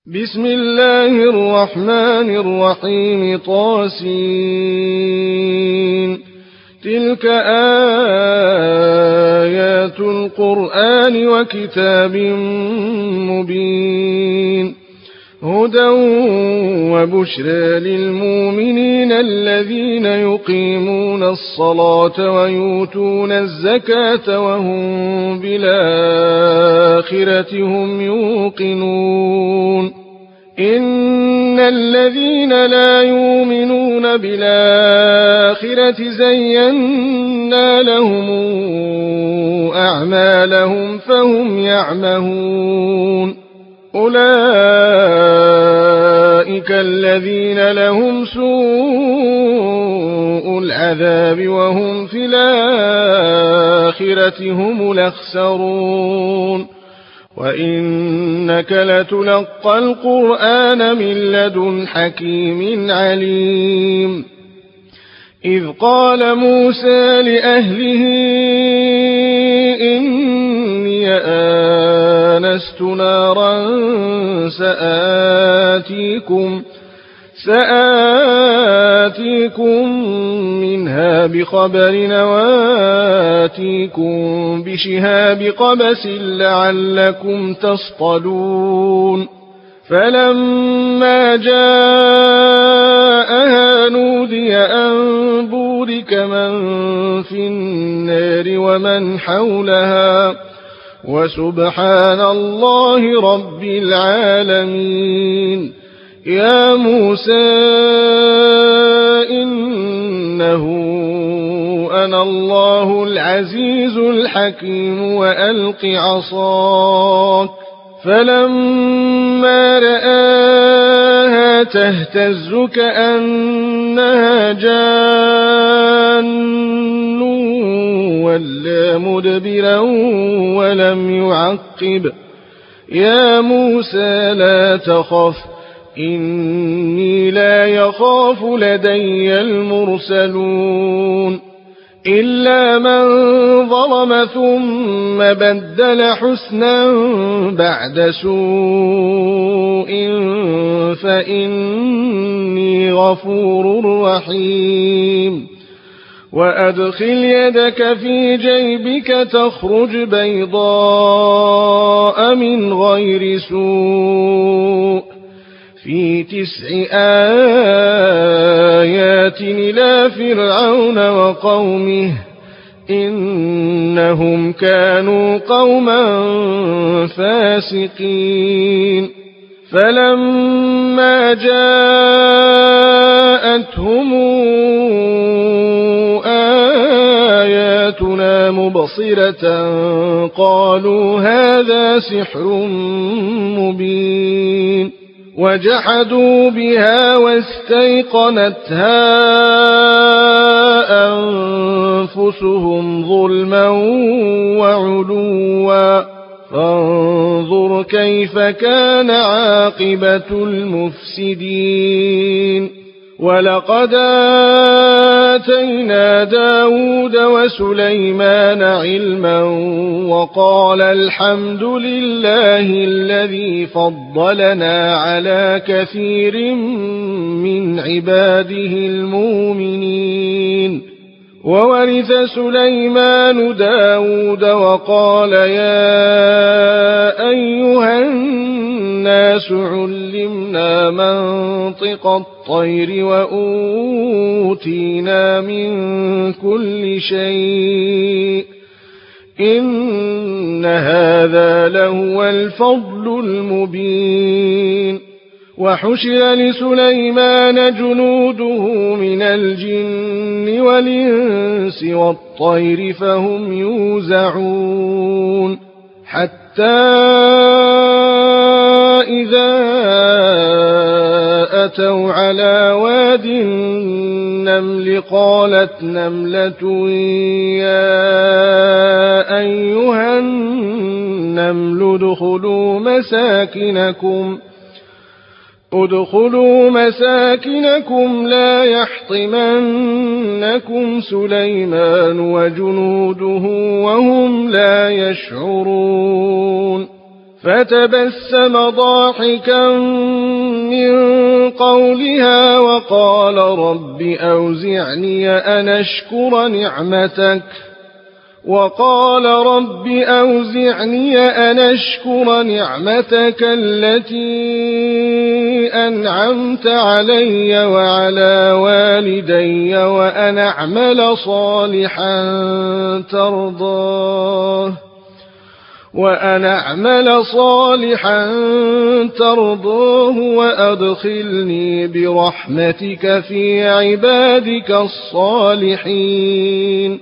بسم الله الرحمن الرحيم طاسين. تلك آيات القرآن وكتاب مبين هدى وبشرى للمؤمنين الذين يقيمون الصلاة ويؤتون الزكاة وهم بالآخرة هم يوقنون. إن الذين لا يؤمنون بالآخرة زينا لهم أعمالهم فهم يعمهون. أولئك الذين لهم سوء العذاب وهم في الآخرة هم الأخسرون. وإنك لتلقى القرآن من لدن حكيم عليم. إذ قال موسى لأهله إني آنست نارا سآتيكم منها بخبر وآتيكم بشهاب قبس لعلكم تصطلون. فلما جاءها نودي أن بورك من في النار ومن حولها وسبحان الله رب العالمين. يا موسى إنه أنا الله العزيز الحكيم وألق عصاك. فلما رآها تهتز كأنها جان ولا مدبرا ولم يعقب. يا موسى لا تخف إني لا يخاف لدي المرسلون. إلا من ظلم ثم بدل حسنا بعد سوء فإني غفور رحيم. وأدخل يدك في جيبك تخرج بيضاء من غير سوء في 9 آيات إلى فرعون وقومه إنهم كانوا قوما فاسقين. فلما جاءتهم آياتنا مبصرة قالوا هذا سحر مبين. وجحدوا بها واستيقنتها أنفسهم ظلما وعلوا فانظر كيف كان عاقبة المفسدين. ولقد آتينا داود وسليمان علما وقال الحمد لله الذي فضلنا على كثير من عباده المؤمنين. وورث سليمان داود وقال يا أيها الناس علمنا منطق الطير وأوتينا من كل شيء إن هذا لهو الفضل المبين. وحشر لسليمان جنوده من الجن والإنس والطير فهم يوزعون. حتى إذا أتوا على واد النمل قالت نملة يا أيها النمل ادخلوا مساكنكم لا يحطمنكم سليمان وجنوده وهم لا يشعرون. فتبسم ضاحكا من قولها وقال رب أوزعني أن أشكر نعمتك التي أنعمت علي وعلى والدي وأن أعمل صالحا ترضاه وأدخلني برحمتك في عبادك الصالحين.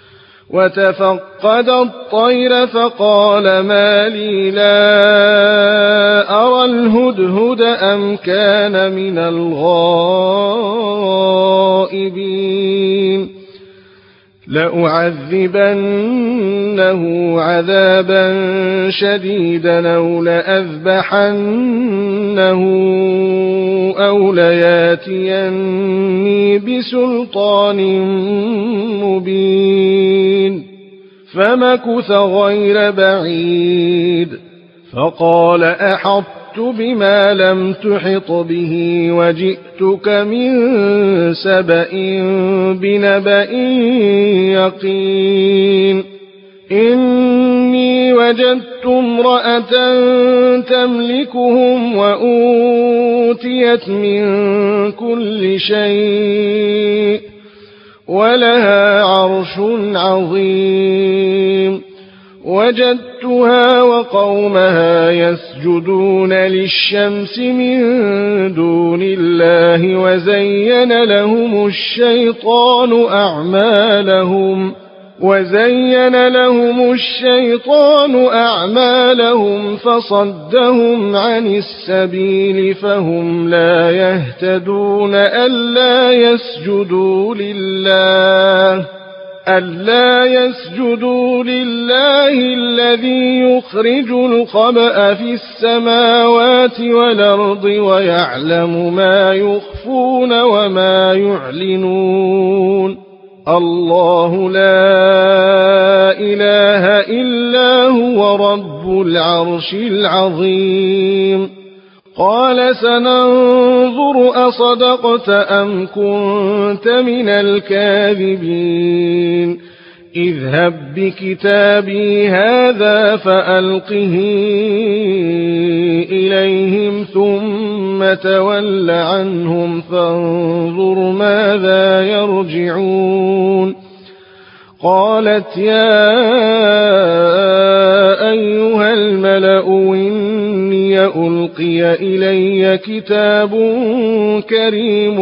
وتفقد الطير فقال ما لي لا أرى الهدهد أم كان من الغائبين لأعذبنه عذابا شديدا أو لأذبحنه أو لياتيني بسلطان مبين. فمكث غير بعيد فقال أحطت بما لم تحط به وجئتك من سبأ بنبأ يقين. إني وجدت امرأة تملكهم وأوتيت من كل شيء ولها عرش عظيم. وجدتها وقومها يسجدون للشمس من دون الله وزين لهم الشيطان أعمالهم فصدهم عن السبيل فهم لا يهتدون. ألا يسجدوا لله الذي يخرج الخبأ في السماوات والأرض ويعلم ما يخفون وما يعلنون. الله لا إله إلا هو رب العرش العظيم. قال سننظر أصدقت أم كنت من الكاذبين. اذهب بكتابي هذا فألقه إليهم ثم تول عنهم فانظر ماذا يرجعون. قالت يا أيها الملأ إني ألقي إلي كتاب كريم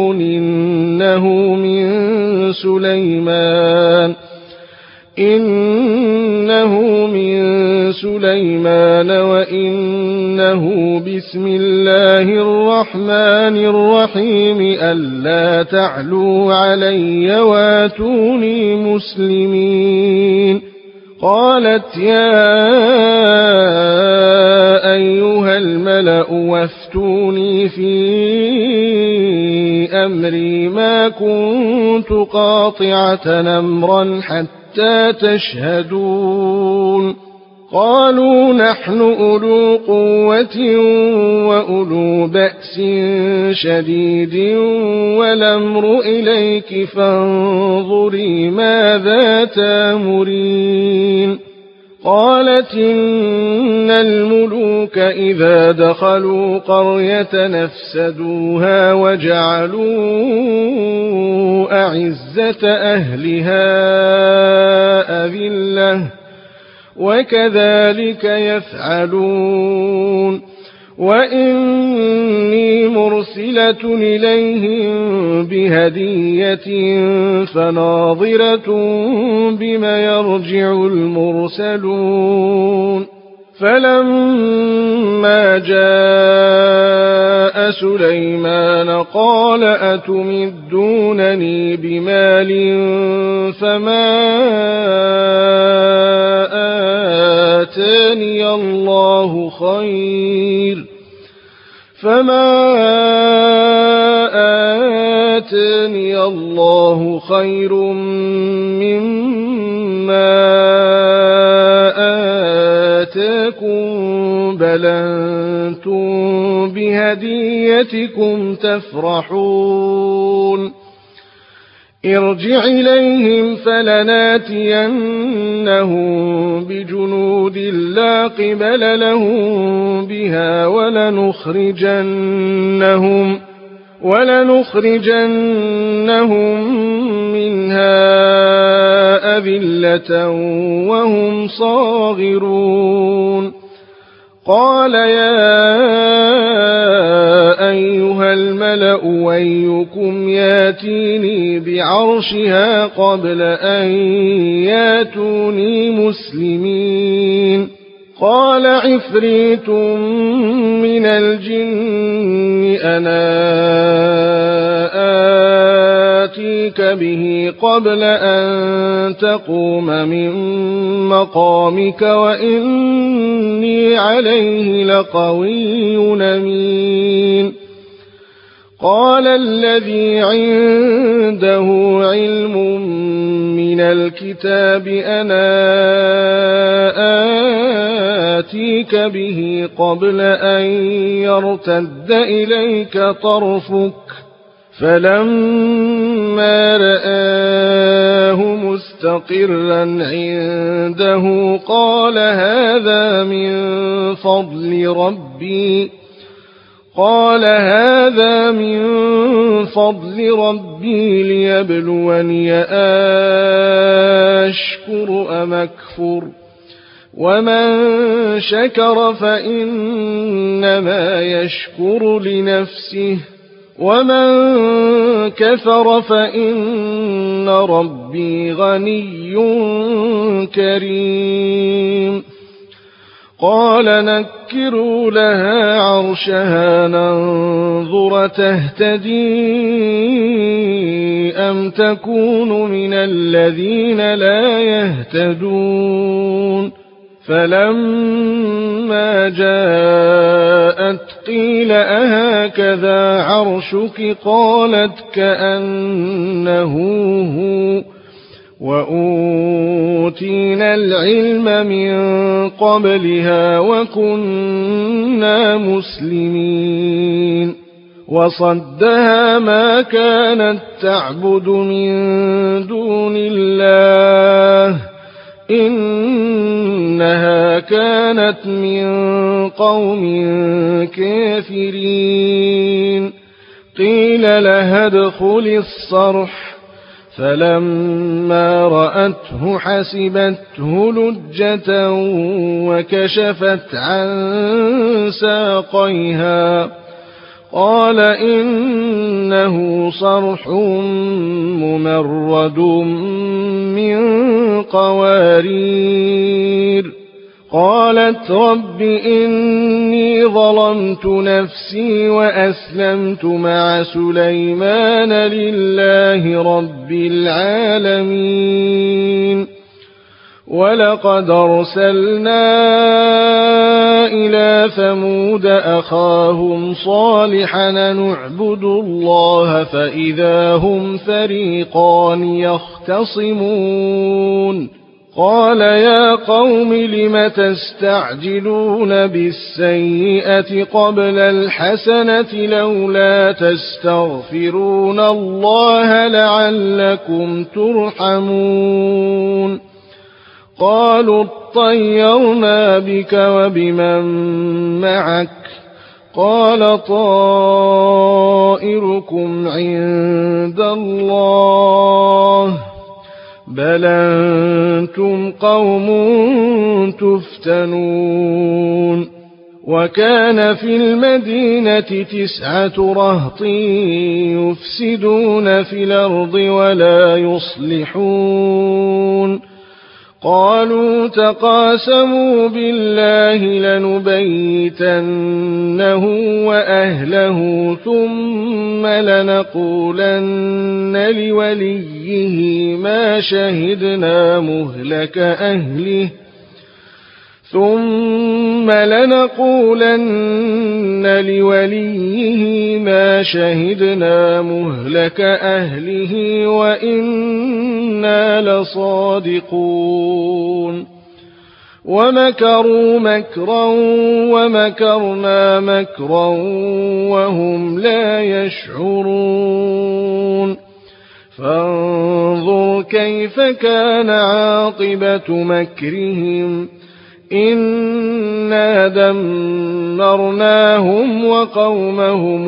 إنه من سليمان وإنه بسم الله الرحمن الرحيم ألا تعلوا علي واتوني مسلمين. قالت يا أيها الملأ وافتوني في أمري ما كنت قاطعة أمرا حتى تشهدون. قالوا نحن أولو قوة وأولو بأس شديد والأمر إليك فانظري ماذا تأمرين. قالت إن الملوك إذا دخلوا قرية نفسدوها وجعلوا أعزة أهلها أذلة وكذلك يفعلون. وإني مرسلة إليهم بهدية فناظرة بما يرجع المرسلون. فلما جاء سليمان قال أتمدونني بمال فما آتاني الله خير مما آتاكم بل أنتم بهديتكم تفرحون ارجع إليهم فلناتينهم بجنود لا قبل لهم بها ولنخرجنهم منها أذلة وهم صاغرون قال يا أيها الملأ أيكم ياتيني بعرشها قبل أن ياتوني مسلمين قال عفريت من الجن أنا آتيك به قبل أن تقوم من مقامك وإني عليه لقوي أمين قال الذي عنده علم من الكتاب أنا آتيك به قبل أن يرتد إليك طرفك فلما رآه مستقرا عنده قال هذا من فضل ربي ليبلوني أشكر أم أكفر ومن شكر فإنما يشكر لنفسه ومن كفر فإن ربي غني كريم قال نكروا لها عرشها ننظر تهتدي أم تكون من الذين لا يهتدون فلما جاءت قيل أهكذا عرشك قالت كأنه هو وأوتينا العلم من قبلها وكنا مسلمين وصدها ما كانت تعبد من دون الله إنها كانت من قوم كافرين قيل لها ادخل الصرح فلما رأته حسبته لجة وكشفت عن ساقيها قال إنه صرح ممرد من قوارير قالت رب إني ظلمت نفسي وأسلمت مع سليمان لله رب العالمين ولقد أرسلنا إلى ثمود أخاهم صالحا نعبد الله فإذا هم فريقان يختصمون قال يا قوم لم تستعجلون بالسيئة قبل الحسنة لولا تستغفرون الله لعلكم ترحمون قالوا اطيرنا بك وبمن معك قال طائركم عند الله بل أنتم قوم تفتنون وكان في المدينة 9 رهط يفسدون في الأرض ولا يصلحون قالوا تقاسموا بالله لنبيتنه وأهله ثم لنقولن لوليه ما شهدنا مهلك أهله وإنا لصادقون ومكروا مكرا ومكرنا مكرا وهم لا يشعرون فانظر كيف كان عاقبة مكرهم إنا دمرناهم وقومهم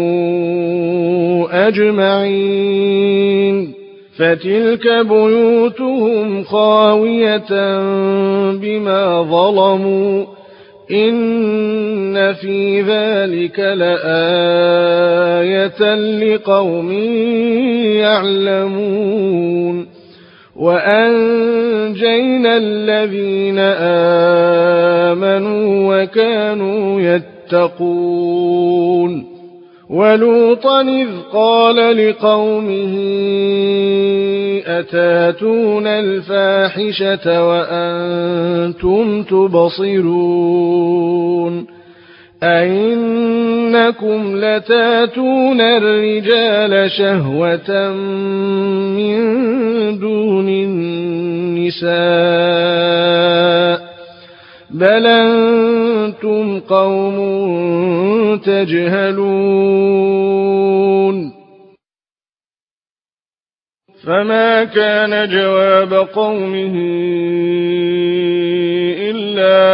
أجمعين فتلك بيوتهم خاوية بما ظلموا إن في ذلك لآية لقوم يعلمون وأنجينا الذين آمنوا وكانوا يتقون ولوطا إذ قال لقومه أتاتون الفاحشة وأنتم تبصرون أئنكم لتاتون الرجال شهوة من دون النساء بل أنتم قوم تجهلون فما كان جواب قومه إلا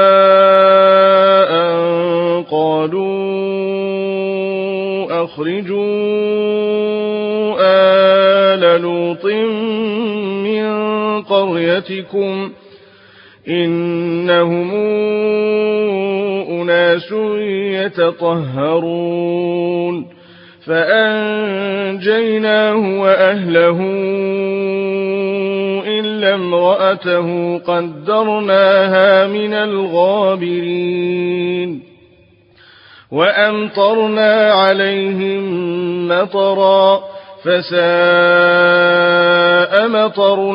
أن قالوا أخرجوا آل لوط من قريتكم إنهم أناس يتطهرون فأنجيناه وأهله إلا امرأته قدرناها من الغابرين وأمطرنا عليهم مطرا فساء مطر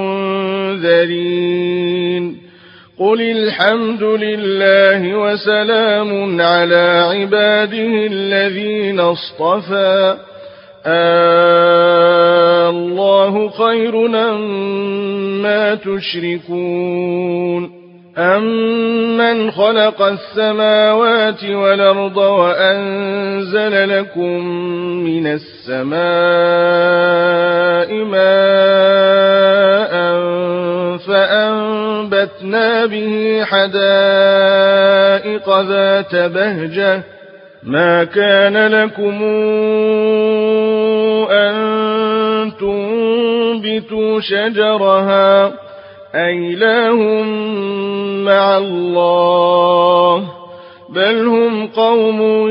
المنذرين قل الحمد لله وسلام على عباده الذين اصطفى الله خير أمّا تشركون أَمَّنْ خَلَقَ السَّمَاوَاتِ وَالْأَرْضَ وَأَنزَلَ لَكُم مِّنَ السَّمَاءِ مَاءً فَأَنبَتْنَا بِهِ حَدَائِقَ ذَاتَ بَهْجَةٍ مَا كَانَ لَكُمْ أَن تُنبِتُوا شَجَرَهَا أَإِلَٰهٌ مَّعَ اللَّهِ بَلْ هُمْ قَوْمٌ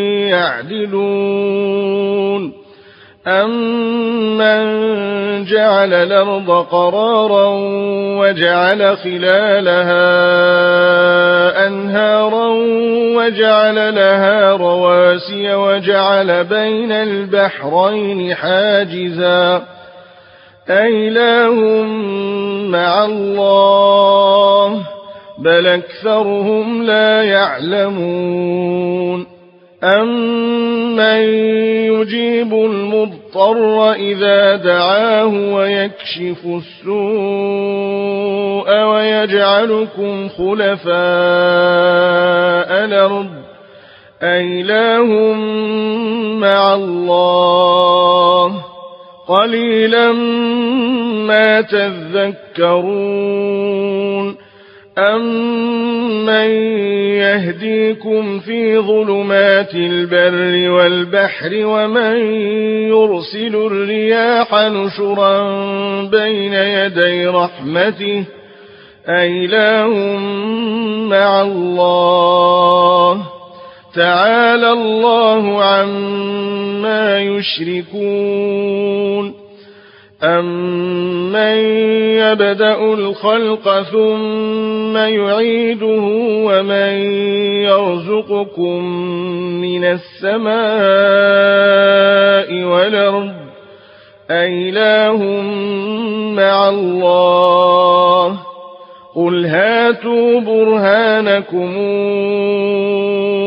يَعْدِلُونَ أَمَّن جَعَلَ الْأَرْضَ قَرَارًا وَجَعَلَ خِلَالَهَا أَنْهَارًا وَجَعَلَ لَهَا رَوَاسِيَ وَجَعَلَ بَيْنَ الْبَحْرَيْنِ حَاجِزًا أَإِلَٰهٌ مَّعَ اللَّهِ بَلْ أَكْثَرُهُمْ لَا يَعْلَمُونَ أَمَّن يُجِيبُ الْمُضْطَرَّ إِذَا دَعَاهُ وَيَكْشِفُ السُّوءَ وَيَجْعَلُكُمْ خُلَفَاءَ الْأَرْضِ أَإِلَٰهٌ مَّعَ اللَّهِ قَلِيلًا مَا تَذَكَّرُونَ أَمَّن يَهْدِيكُمْ فِي ظُلُمَاتِ الْبَرِّ وَالْبَحْرِ وَمَن يُرْسِلُ الرِّيَاحَ نُشُرًا بَيْنَ يَدَيْ رَحْمَتِهِ أَإِلَٰهٌ مَّعَ اللَّهِ تَعَالَى اللَّهُ عَمَّا يُشْرِكُونَ أَمَّن يَبْدَأُ الْخَلْقَ ثُمَّ يُعِيدُهُ وَمَن يَرْزُقُكُم مِّنَ السَّمَاءِ وَالْأَرْضِ أَإِلَٰهٌ مَّعَ اللَّهِ قُلْ هَاتُوا بُرْهَانَكُمْ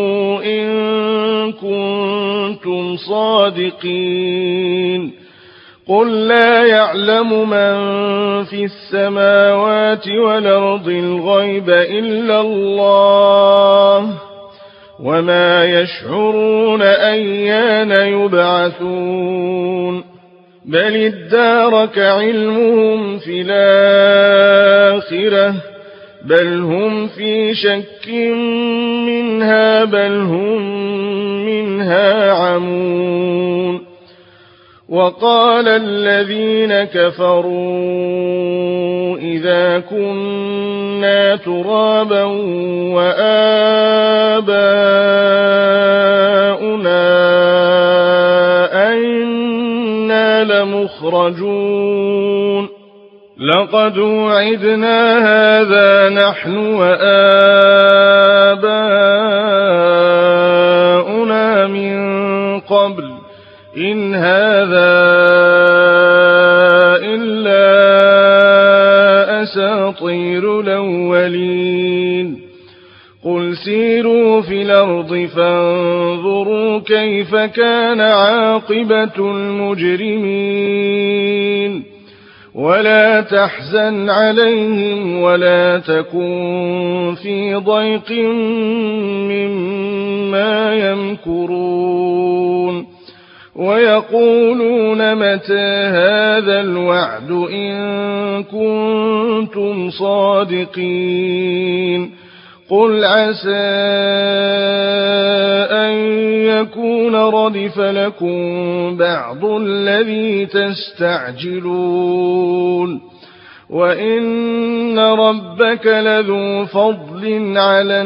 إِن كُنتُمْ صَادِقِينَ قل لا يعلم من في السماوات والأرض الغيب إلا الله وما يشعرون أيان يبعثون بل ادارك علمهم في الآخرة بل هم في شك منها بل هم منها عمون وقال الذين كفروا إذا كنا ترابا وآباؤنا أئنا لمخرجون لقد وعدنا هذا نحن وآباؤنا من قبل إن هذا إلا أساطير الأولين قل سيروا في الأرض فانظروا كيف كان عاقبة المجرمين ولا تحزن عليهم ولا تكن في ضيق مما يمكرون ويقولون متى هذا الوعد إن كنتم صادقين قل عسى أن يكون ردف لكم بعض الذي تستعجلون وإن ربك لذو فضل على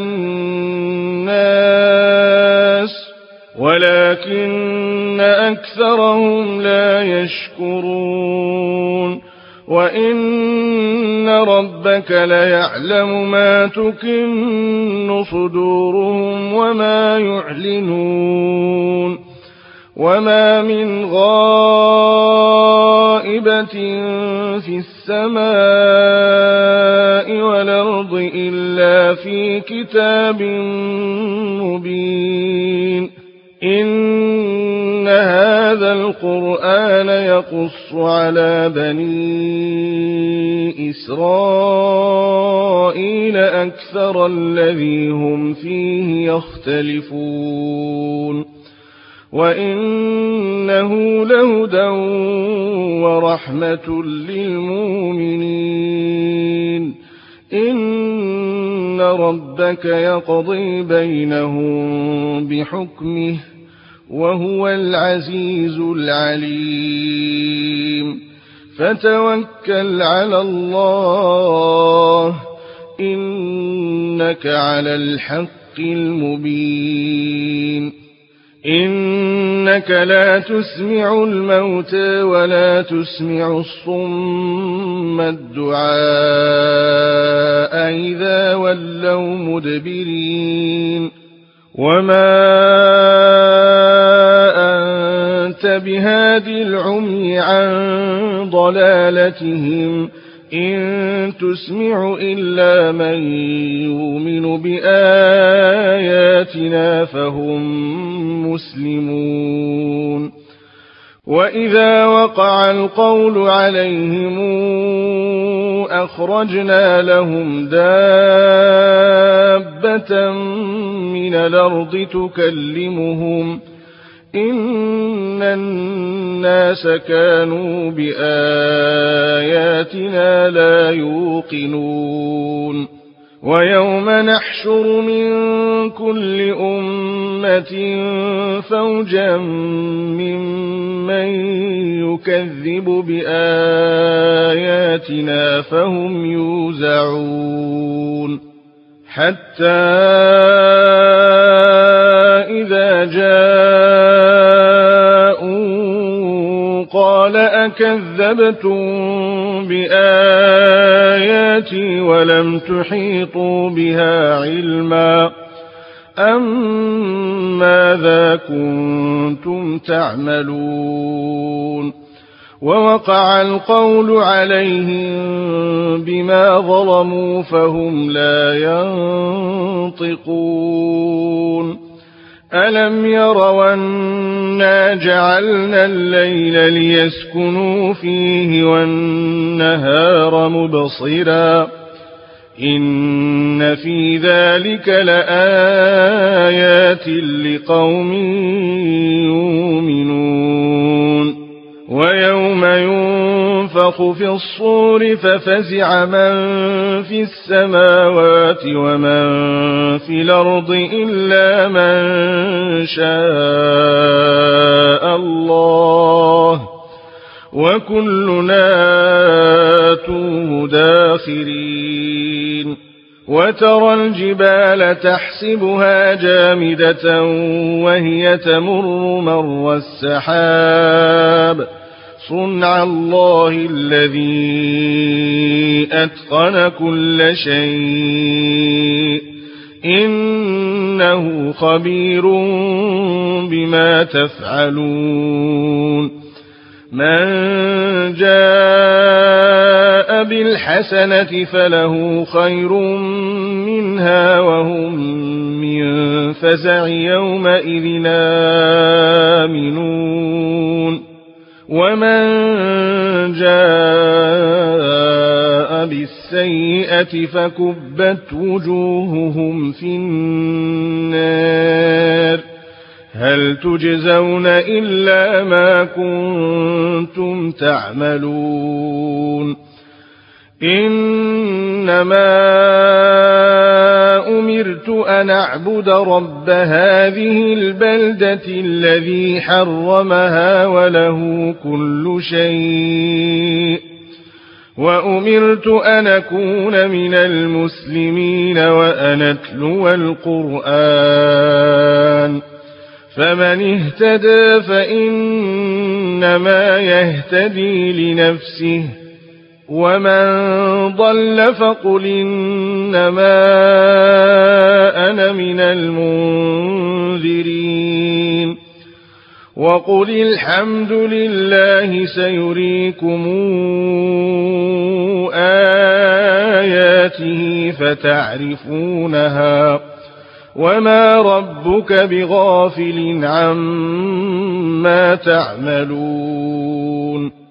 الناس ولكن أكثرهم لا يشكرون وإن ربك ليعلم ما تكن صدورهم وما يعلنون وما من غائبة في السماء والأرض إلا في كتاب مبين إن هذا القرآن يقص على بني إسرائيل أكثر الذي هم فيه يختلفون وإنه لهدى ورحمة للمؤمنين إن ربك يقضي بينهم بحكمه وهو العزيز العليم فتوكل على الله إنك على الحق المبين إنك لا تسمع الموتى ولا تسمع الصم الدعاء إذا ولوا مدبرين وما أنت بهادي العمي عن ضلالتهم إن تسمع إلا من يؤمن بآياتنا فهم مسلمون وإذا وقع القول عليهم أخرجنا لهم دابة من الأرض تكلمهم إن الناس كانوا بآياتنا لا يوقنون ويوم نحشر من كل أمة فوجا ممن يكذب بآياتنا فهم يوزعون حتى إذا جاءوا قال أكذبتم بآياتي ولم تحيطوا بها علما أم ماذا كنتم تعملون ووقع القول عليهم بما ظلموا فهم لا ينطقون ألم يروا أنا جعلنا الليل ليسكنوا فيه والنهار مبصرا إن في ذلك لآيات لقوم يؤمنون ويوم ينفخ في الصور ففزع من في السماوات ومن في الأرض إلا من شاء الله وكلنا آتوه داخرين وترى الجبال تحسبها جامدة وهي تمر مر السحاب صنع الله الذي أتقن كل شيء إنه خبير بما تفعلون من جاء بالحسنة فله خير منها وهم من فزع يومئذ آمنون ومن جاء بالسيئة فكبت وجوههم في النار هل تجزون إلا ما كنتم تعملون إنما أمرت أن أعبد رب هذه البلدة الذي حرمها وله كل شيء وأمرت أن أكون من المسلمين وأن أتلو القرآن فمن اهتدى فإنما يهتدي لنفسه ومن ضل فقل إنما أنا من المنذرين وقل الحمد لله سيريكم آياته فتعرفونها وما ربك بغافل عما تعملون